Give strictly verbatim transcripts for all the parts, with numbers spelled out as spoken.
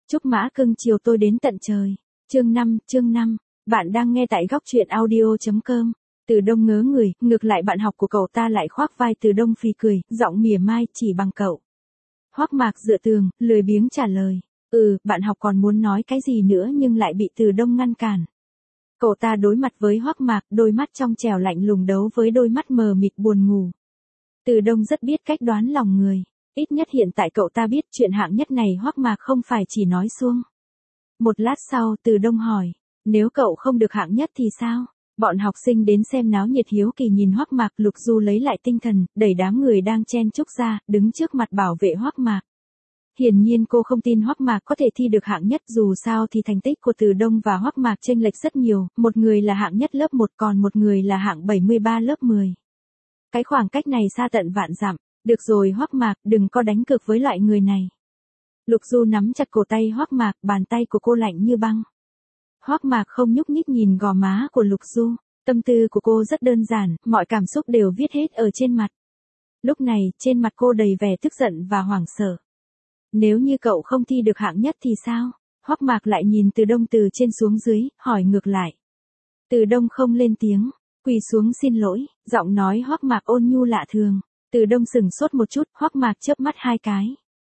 Chúc mã cưng chiều tôi đến tận trời. Chương năm, chương năm. Bạn đang nghe tại góc truyện audio chấm com. Từ Đông ngớ người, ngược lại bạn học của cậu ta lại khoác vai Từ Đông phì cười, giọng mỉa mai chỉ bằng cậu. Hoắc Mạc dựa tường, lười biếng trả lời. Ừ, bạn học còn muốn nói cái gì nữa nhưng lại bị Từ Đông ngăn cản. Cậu ta đối mặt với Hoắc Mạc, đôi mắt trong trẻo lạnh lùng đấu với đôi mắt mờ mịt buồn ngủ. Từ Đông rất biết cách đoán lòng người. Ít nhất hiện tại cậu ta biết chuyện hạng nhất này Hoắc Mạc không phải chỉ nói suông. Một lát sau Từ Đông hỏi, nếu cậu không được hạng nhất thì sao? Bọn học sinh đến xem náo nhiệt hiếu kỳ nhìn Hoắc Mạc. Lục Du lấy lại tinh thần, đẩy đám người đang chen chúc ra, đứng trước mặt bảo vệ Hoắc Mạc. Hiển nhiên cô không tin Hoắc Mạc có thể thi được hạng nhất, dù sao thì thành tích của Từ Đông và Hoắc Mạc chênh lệch rất nhiều, một người là hạng nhất lớp một còn một người là hạng bảy mươi ba lớp mười. Cái khoảng cách này xa tận vạn dặm. Được rồi Hoắc Mạc, đừng có đánh cược với loại người này. Lục Du nắm chặt cổ tay Hoắc Mạc, bàn tay của cô lạnh như băng. Hoắc Mạc không nhúc nhích nhìn gò má của Lục Du, tâm tư của cô rất đơn giản, mọi cảm xúc đều viết hết ở trên mặt. Lúc này, trên mặt cô đầy vẻ tức giận và hoảng sợ. Nếu như cậu không thi được hạng nhất thì sao? Hoắc Mạc lại nhìn Từ Đông từ trên xuống dưới, hỏi ngược lại. Từ Đông không lên tiếng, quỳ xuống xin lỗi, giọng nói Hoắc Mạc ôn nhu lạ thường. Từ Đông sững sốt một chút, Hoắc Mạc chớp mắt hai cái.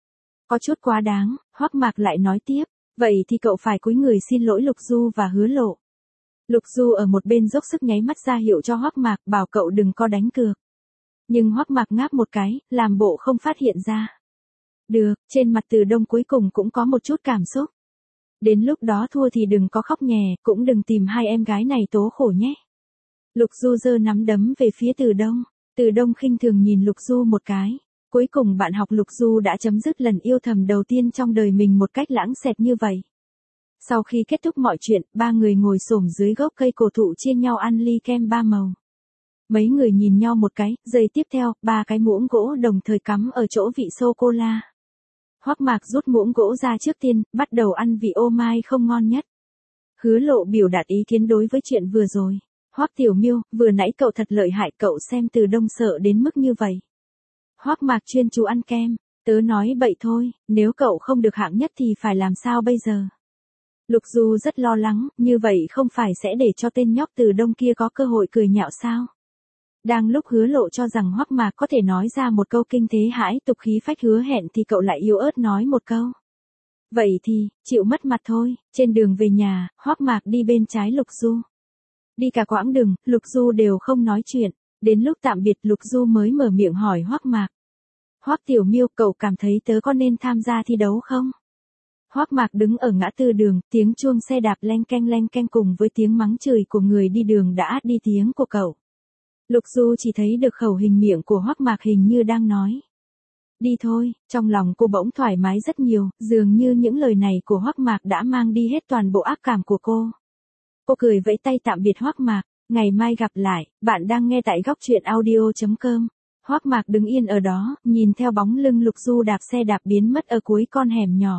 Có chút quá đáng, Hoắc Mạc lại nói tiếp, vậy thì cậu phải cúi người xin lỗi Lục Du và Hứa Lộ. Lục Du ở một bên dốc sức nháy mắt ra hiệu cho Hoắc Mạc, bảo cậu đừng có đánh cược. Nhưng Hoắc Mạc ngáp một cái, làm bộ không phát hiện ra. Được, trên mặt Từ Đông cuối cùng cũng có một chút cảm xúc. Đến lúc đó thua thì đừng có khóc nhè, cũng đừng tìm hai em gái này tố khổ nhé. Lục Du giơ nắm đấm về phía Từ Đông. Từ Đông khinh thường nhìn Lục Du một cái. Cuối cùng bạn học Lục Du đã chấm dứt lần yêu thầm đầu tiên trong đời mình một cách lãng xẹt như vậy. Sau khi kết thúc mọi chuyện, ba người ngồi xổm dưới gốc cây cổ thụ chia nhau ăn ly kem ba màu. Mấy người nhìn nhau một cái, giây tiếp theo, ba cái muỗng gỗ đồng thời cắm ở chỗ vị sô-cô-la. Hoắc Mạc rút muỗng gỗ ra trước tiên, bắt đầu ăn vị ô mai không ngon nhất. Hứa Lộ biểu đạt ý kiến đối với chuyện vừa rồi. Hoắc Tiểu Miêu, vừa nãy cậu thật lợi hại, cậu xem Từ Đông sợ đến mức như vậy. Hoắc Mạc chuyên chú ăn kem, tớ nói bậy thôi, nếu cậu không được hạng nhất thì phải làm sao bây giờ? Lục Du rất lo lắng, như vậy không phải sẽ để cho tên nhóc Từ Đông kia có cơ hội cười nhạo sao? Đang lúc Hứa Lộ cho rằng Hoắc Mạc có thể nói ra một câu kinh thế hãi tục khí phách hứa hẹn thì cậu lại yếu ớt nói một câu. Vậy thì, chịu mất mặt thôi. Trên đường về nhà, Hoắc Mạc đi bên trái Lục Du. Đi cả quãng đường, Lục Du đều không nói chuyện. Đến lúc tạm biệt Lục Du mới mở miệng hỏi Hoắc Mạc. Hoắc Tiểu Miêu, cậu cảm thấy tớ có nên tham gia thi đấu không? Hoắc Mạc đứng ở ngã tư đường, tiếng chuông xe đạp leng keng leng keng cùng với tiếng mắng chửi của người đi đường đã át đi tiếng của cậu. Lục Du chỉ thấy được khẩu hình miệng của Hoắc Mạc hình như đang nói. Đi thôi, trong lòng cô bỗng thoải mái rất nhiều, dường như những lời này của Hoắc Mạc đã mang đi hết toàn bộ ác cảm của cô. Cô cười vẫy tay tạm biệt Hoắc Mạc, ngày mai gặp lại, bạn đang nghe tại góc truyện audio chấm com. Hoắc Mạc đứng yên ở đó, nhìn theo bóng lưng Lục Du đạp xe đạp biến mất ở cuối con hẻm nhỏ.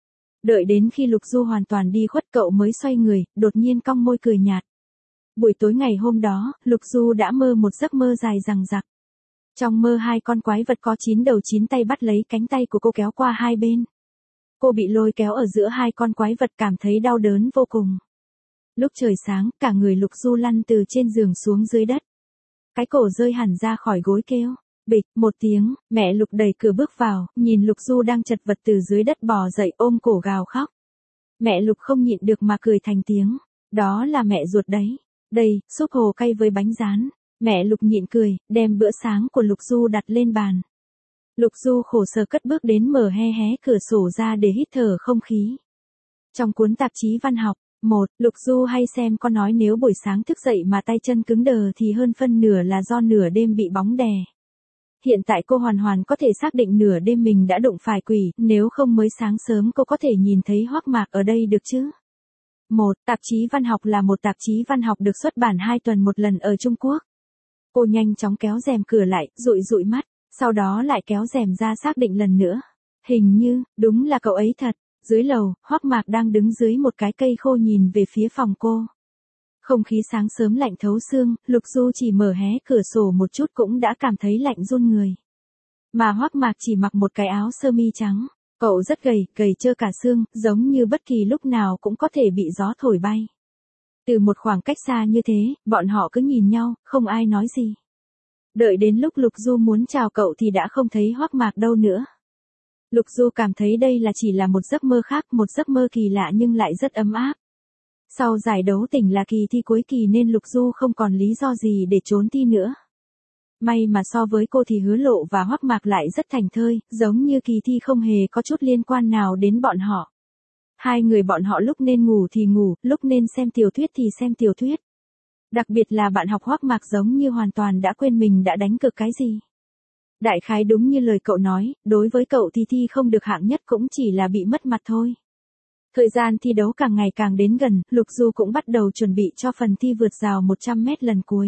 Đợi đến khi Lục Du hoàn toàn đi khuất cậu mới xoay người, đột nhiên cong môi cười nhạt. Buổi tối ngày hôm đó, Lục Du đã mơ một giấc mơ dài dằng dặc. Trong mơ hai con quái vật có chín đầu chín tay bắt lấy cánh tay của cô kéo qua hai bên. Cô bị lôi kéo ở giữa hai con quái vật cảm thấy đau đớn vô cùng. Lúc trời sáng, cả người Lục Du lăn từ trên giường xuống dưới đất. Cái cổ rơi hẳn ra khỏi gối kêu. Bịch, một tiếng, mẹ Lục đẩy cửa bước vào, nhìn Lục Du đang chật vật từ dưới đất bò dậy ôm cổ gào khóc. Mẹ Lục không nhịn được mà cười thành tiếng. Đó là mẹ ruột đấy. Đây, súp hồ cay với bánh rán. Mẹ Lục nhịn cười, đem bữa sáng của Lục Du đặt lên bàn. Lục Du khổ sở cất bước đến mở hé hé cửa sổ ra để hít thở không khí. Trong cuốn tạp chí văn học, một, Lục Du hay xem có nói nếu buổi sáng thức dậy mà tay chân cứng đờ thì hơn phân nửa là do nửa đêm bị bóng đè. Hiện tại cô hoàn hoàn có thể xác định nửa đêm mình đã đụng phải quỷ, nếu không mới sáng sớm cô có thể nhìn thấy Hoắc Mạc ở đây được chứ. Một, tạp chí văn học là một tạp chí văn học được xuất bản hai tuần một lần ở Trung Quốc. Cô nhanh chóng kéo rèm cửa lại, dụi dụi mắt, sau đó lại kéo rèm ra xác định lần nữa. Hình như, đúng là cậu ấy thật. Dưới lầu, Hoắc Mạc đang đứng dưới một cái cây khô nhìn về phía phòng cô. Không khí sáng sớm lạnh thấu xương, Lục Du chỉ mở hé cửa sổ một chút cũng đã cảm thấy lạnh run người. Mà Hoắc Mạc chỉ mặc một cái áo sơ mi trắng, Cậu rất gầy, gầy trơ cả xương, giống như bất kỳ lúc nào cũng có thể bị gió thổi bay. Từ một khoảng cách xa như thế, bọn họ cứ nhìn nhau, không ai nói gì. Đợi đến lúc Lục Du muốn chào cậu thì đã không thấy Hoắc Mạc đâu nữa. Lục Du cảm thấy đây là chỉ là một giấc mơ khác, một giấc mơ kỳ lạ nhưng lại rất ấm áp. Sau giải đấu tỉnh là kỳ thi cuối kỳ nên Lục Du không còn lý do gì để trốn thi nữa. May mà so với cô thì Hứa Lộ và Hoắc Mạc lại rất thành thơi, giống như kỳ thi không hề có chút liên quan nào đến bọn họ. Hai người bọn họ lúc nên ngủ thì ngủ, lúc nên xem tiểu thuyết thì xem tiểu thuyết. Đặc biệt là bạn học Hoắc Mạc giống như hoàn toàn đã quên mình đã đánh cược cái gì. Đại khái đúng như lời cậu nói, đối với cậu thì thi không được hạng nhất cũng chỉ là bị mất mặt thôi. Thời gian thi đấu càng ngày càng đến gần, Lục Du cũng bắt đầu chuẩn bị cho phần thi vượt rào một trăm mét lần cuối.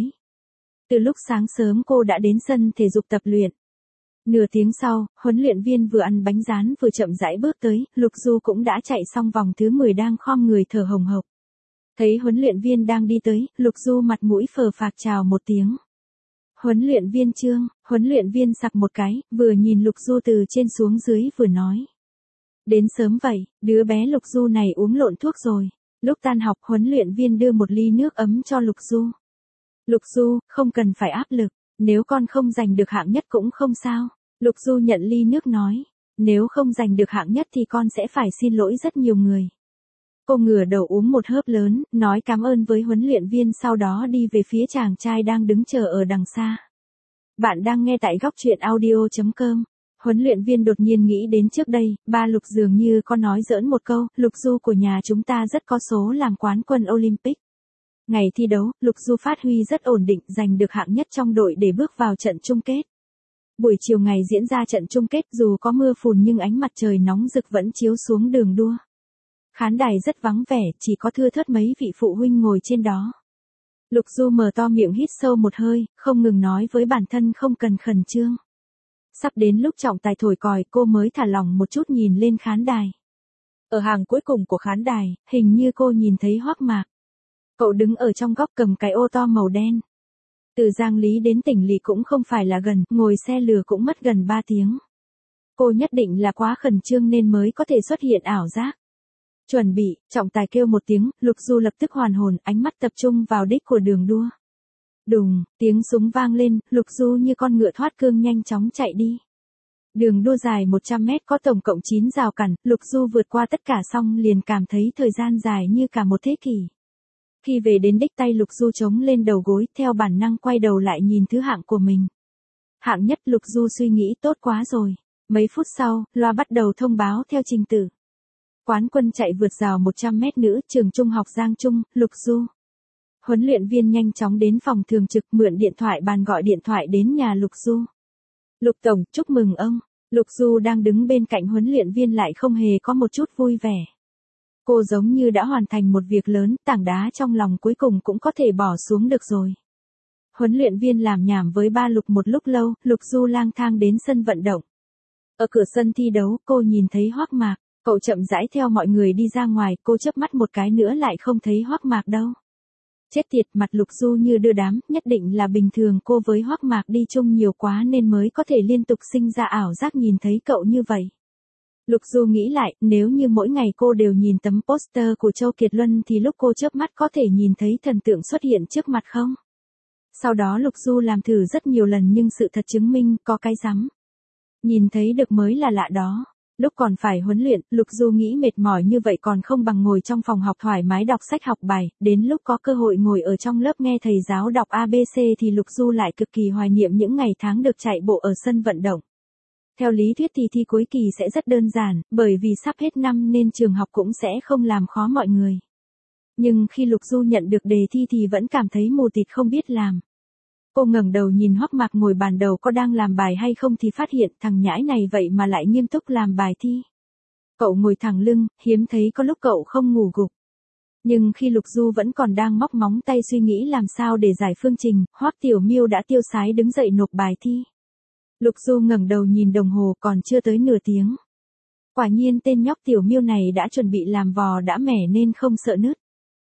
Từ lúc sáng sớm cô đã đến sân thể dục tập luyện. Nửa tiếng sau, huấn luyện viên vừa ăn bánh rán vừa chậm rãi bước tới, Lục Du cũng đã chạy xong vòng thứ mười đang khom người thở hồng hộc. Thấy huấn luyện viên đang đi tới, Lục Du mặt mũi phờ phạc chào một tiếng. Huấn luyện viên Trương, huấn luyện viên sặc một cái, vừa nhìn Lục Du từ trên xuống dưới vừa nói. Đến sớm vậy, đứa bé Lục Du này uống lộn thuốc rồi. Lúc tan học huấn luyện viên đưa một ly nước ấm cho Lục Du. Lục Du, không cần phải áp lực, nếu con không giành được hạng nhất cũng không sao. Lục Du nhận ly nước nói, nếu không giành được hạng nhất thì con sẽ phải xin lỗi rất nhiều người. Cô ngửa đầu uống một hớp lớn, nói cảm ơn với huấn luyện viên sau đó đi về phía chàng trai đang đứng chờ ở đằng xa. Bạn đang nghe tại góc truyện audio chấm com. Huấn luyện viên đột nhiên nghĩ đến trước đây, ba Lục dường như có nói giỡn một câu, Lục Du của nhà chúng ta rất có số làm quán quân Olympic. Ngày thi đấu, Lục Du phát huy rất ổn định, giành được hạng nhất trong đội để bước vào trận chung kết. Buổi chiều ngày diễn ra trận chung kết dù có mưa phùn nhưng ánh mặt trời nóng rực vẫn chiếu xuống đường đua. Khán đài rất vắng vẻ, chỉ có thưa thớt mấy vị phụ huynh ngồi trên đó. Lục Du mở to miệng hít sâu một hơi, không ngừng nói với bản thân không cần khẩn trương. Sắp đến lúc trọng tài thổi còi cô mới thả lỏng một chút nhìn lên khán đài. Ở hàng cuối cùng của khán đài, hình như cô nhìn thấy Hoắc Mạc. Cậu đứng ở trong góc cầm cái ô to màu đen. Từ Giang Lý đến Tỉnh Lỵ cũng không phải là gần, ngồi xe lừa cũng mất gần ba tiếng. Cô nhất định là quá khẩn trương nên mới có thể xuất hiện ảo giác. Chuẩn bị, trọng tài kêu một tiếng, Lục Du lập tức hoàn hồn, ánh mắt tập trung vào đích của đường đua. Đùng, tiếng súng vang lên, Lục Du như con ngựa thoát cương nhanh chóng chạy đi. Đường đua dài một trăm mét có tổng cộng chín rào cản, Lục Du vượt qua tất cả xong liền cảm thấy thời gian dài như cả một thế kỷ. Khi về đến đích tay Lục Du chống lên đầu gối, theo bản năng quay đầu lại nhìn thứ hạng của mình. Hạng nhất Lục Du suy nghĩ tốt quá rồi. Mấy phút sau, loa bắt đầu thông báo theo trình tự. Quán quân chạy vượt rào một trăm mét nữ, trường trung học Giang Trung, Lục Du. Huấn luyện viên nhanh chóng đến phòng thường trực mượn điện thoại bàn gọi điện thoại đến nhà Lục Du. Lục Tổng, chúc mừng ông. Lục Du đang đứng bên cạnh huấn luyện viên lại không hề có một chút vui vẻ. Cô giống như đã hoàn thành một việc lớn, tảng đá trong lòng cuối cùng cũng có thể bỏ xuống được rồi. Huấn luyện viên làm nhảm với ba Lục một lúc lâu, Lục Du lang thang đến sân vận động. Ở cửa sân thi đấu, cô nhìn thấy Hoắc Mạc, cậu chậm rãi theo mọi người đi ra ngoài, cô chớp mắt một cái nữa lại không thấy Hoắc Mạc đâu. Chết tiệt, mặt Lục Du như đưa đám, nhất định là bình thường cô với Hoắc Mạc đi chung nhiều quá nên mới có thể liên tục sinh ra ảo giác nhìn thấy cậu như vậy. Lục Du nghĩ lại, nếu như mỗi ngày cô đều nhìn tấm poster của Châu Kiệt Luân thì lúc cô chớp mắt có thể nhìn thấy thần tượng xuất hiện trước mặt không? Sau đó Lục Du làm thử rất nhiều lần nhưng sự thật chứng minh có cái rắm. Nhìn thấy được mới là lạ đó. Lúc còn phải huấn luyện, Lục Du nghĩ mệt mỏi như vậy còn không bằng ngồi trong phòng học thoải mái đọc sách học bài, đến lúc có cơ hội ngồi ở trong lớp nghe thầy giáo đọc a bê xê thì Lục Du lại cực kỳ hoài niệm những ngày tháng được chạy bộ ở sân vận động. Theo lý thuyết thì thi cuối kỳ sẽ rất đơn giản, bởi vì sắp hết năm nên trường học cũng sẽ không làm khó mọi người. Nhưng khi Lục Du nhận được đề thi thì vẫn cảm thấy mù tịt không biết làm. Cô ngẩng đầu nhìn Hoắc Mạc ngồi bàn đầu có đang làm bài hay không thì phát hiện thằng nhãi này vậy mà lại nghiêm túc làm bài thi. Cậu ngồi thẳng lưng, hiếm thấy có lúc cậu không ngủ gục. Nhưng khi Lục Du vẫn còn đang móc móng tay suy nghĩ làm sao để giải phương trình, Hoắc Tiểu Miêu đã tiêu sái đứng dậy nộp bài thi. Lục Du ngẩng đầu nhìn đồng hồ còn chưa tới nửa tiếng. Quả nhiên tên nhóc Tiểu Miêu này đã chuẩn bị làm vò đã mẻ nên không sợ nứt.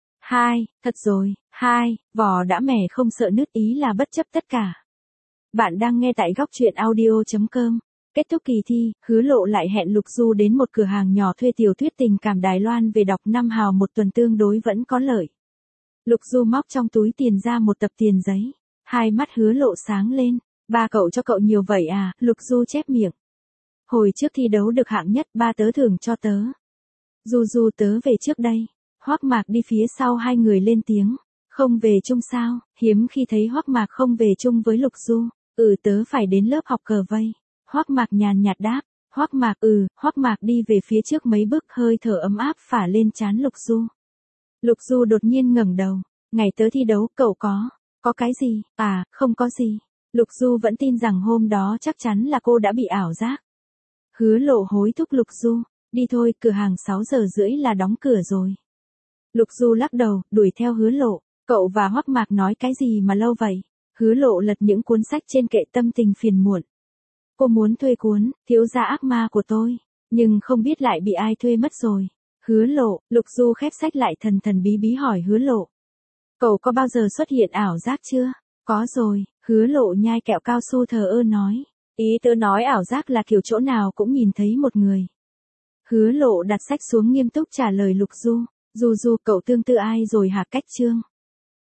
Hai, thật rồi, hai, vò đã mẻ không sợ nứt ý là bất chấp tất cả. Bạn đang nghe tại góc truyện audio chấm com. Kết thúc kỳ thi, Hứa Lộ lại hẹn Lục Du đến một cửa hàng nhỏ thuê tiểu thuyết tình cảm Đài Loan về đọc năm hào một tuần tương đối vẫn có lợi. Lục Du móc trong túi tiền ra một tập tiền giấy. Hai mắt Hứa Lộ sáng lên. Ba cậu cho cậu nhiều vậy à, Lục Du chép miệng. Hồi trước thi đấu được hạng nhất ba tớ thưởng cho tớ. Du Du tớ về trước đây. Hoắc Mạc đi phía sau hai người lên tiếng. Không về chung sao, hiếm khi thấy Hoắc Mạc không về chung với Lục Du. Ừ tớ phải đến lớp học cờ vây. Hoắc Mạc nhàn nhạt đáp. Hoắc Mạc ừ, Hoắc Mạc đi về phía trước mấy bước hơi thở ấm áp phả lên trán Lục Du. Lục Du đột nhiên ngẩng đầu. Ngày tớ thi đấu cậu có, có cái gì, à, không có gì. Lục Du vẫn tin rằng hôm đó chắc chắn là cô đã bị ảo giác. Hứa Lộ hối thúc Lục Du, đi thôi, cửa hàng sáu giờ rưỡi là đóng cửa rồi. Lục Du lắc đầu, đuổi theo Hứa Lộ, cậu và Hoắc Mạc nói cái gì mà lâu vậy? Hứa Lộ lật những cuốn sách trên kệ tâm tình phiền muộn. Cô muốn thuê cuốn, Thiếu gia ác ma của tôi, nhưng không biết lại bị ai thuê mất rồi. Hứa Lộ, Lục Du khép sách lại thần thần bí bí hỏi Hứa Lộ. Cậu có bao giờ xuất hiện ảo giác chưa? Có rồi, Hứa Lộ nhai kẹo cao su thờ ơ nói. Ý tớ nói ảo giác là kiểu chỗ nào cũng nhìn thấy một người. Hứa Lộ đặt sách xuống nghiêm túc trả lời Lục Du. Du Du cậu tương tự ai rồi hả Cách Trương?